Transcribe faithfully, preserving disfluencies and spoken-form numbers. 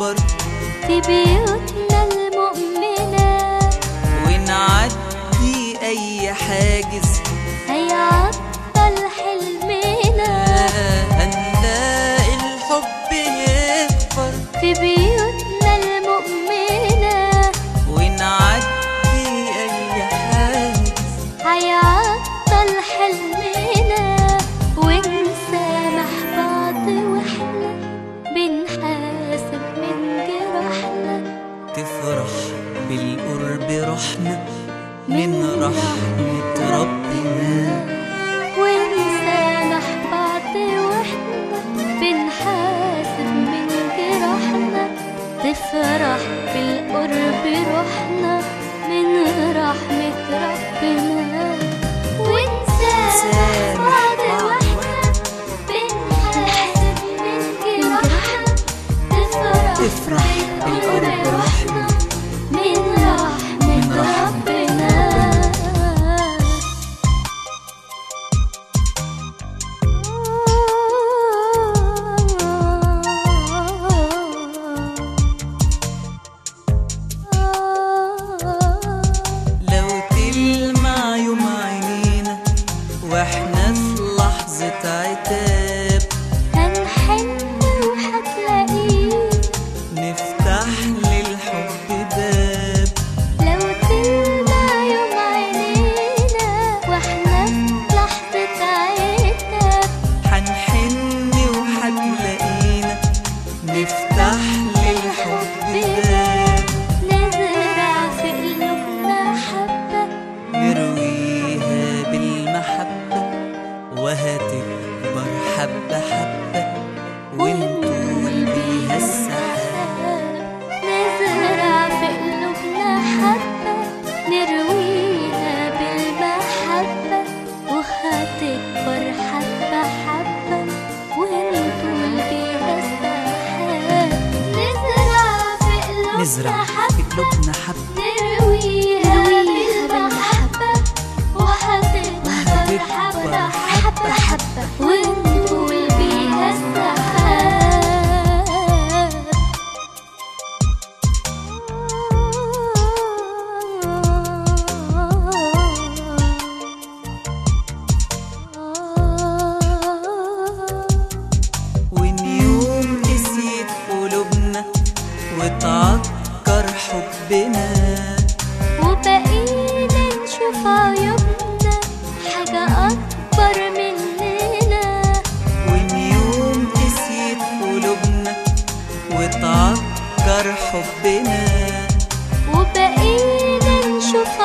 يكبر في بيوتنا المؤمنة، ونعدي أي حاجز هيعطل حلمنا. هنلاقي الحب يكبر في بيوتنا المؤمنة، ونعدي أي حاجز هيعطل حلمنا. ونسامح بعض واحنا بنحاسب من جراحنا، تفرح بالقرب روحنا من رحمة ربنا. ونسامح بعض واحنا بنحاسب من جراحنا، تفرح بالقرب روحنا من رحمة ربنا. ونسامح بعض واحنا بنحاسب من جراحنا، تفرح بالقرب روحنا من رحمة ربنا. لو تلمع يوم عينينا واحنا في لحظة عتاب، هنحن وهتلاقيه نفتح للحب باب. لو تلمع يوم عينينا واحنا في لحظة عتاب، حنحن وحتلاقينا نفتح للحب باب. نزرع في قلوبنا حبة، نرويها بالمحبة وهتكبر حبة حبة ونطول بيها السحاب. نزرع في قلوبنا حبة، نرويها بالمحبة وهتكبر حبة حبة ونطول بيها السحاب. نزرع في قلوبنا نزرع في حبة، قلوبنا حبة نرويها بالمحبة وهتكبر حبة حبة حبة ونطول بيها السحاب. وإن يوم قسيت قلوبنا وتعكر حبنا، وبقينا نشوف عيوبنا حاجة أكبر مننا. وإن يوم قسيت قلوبنا وتعكر حبنا، وبقينا نشوف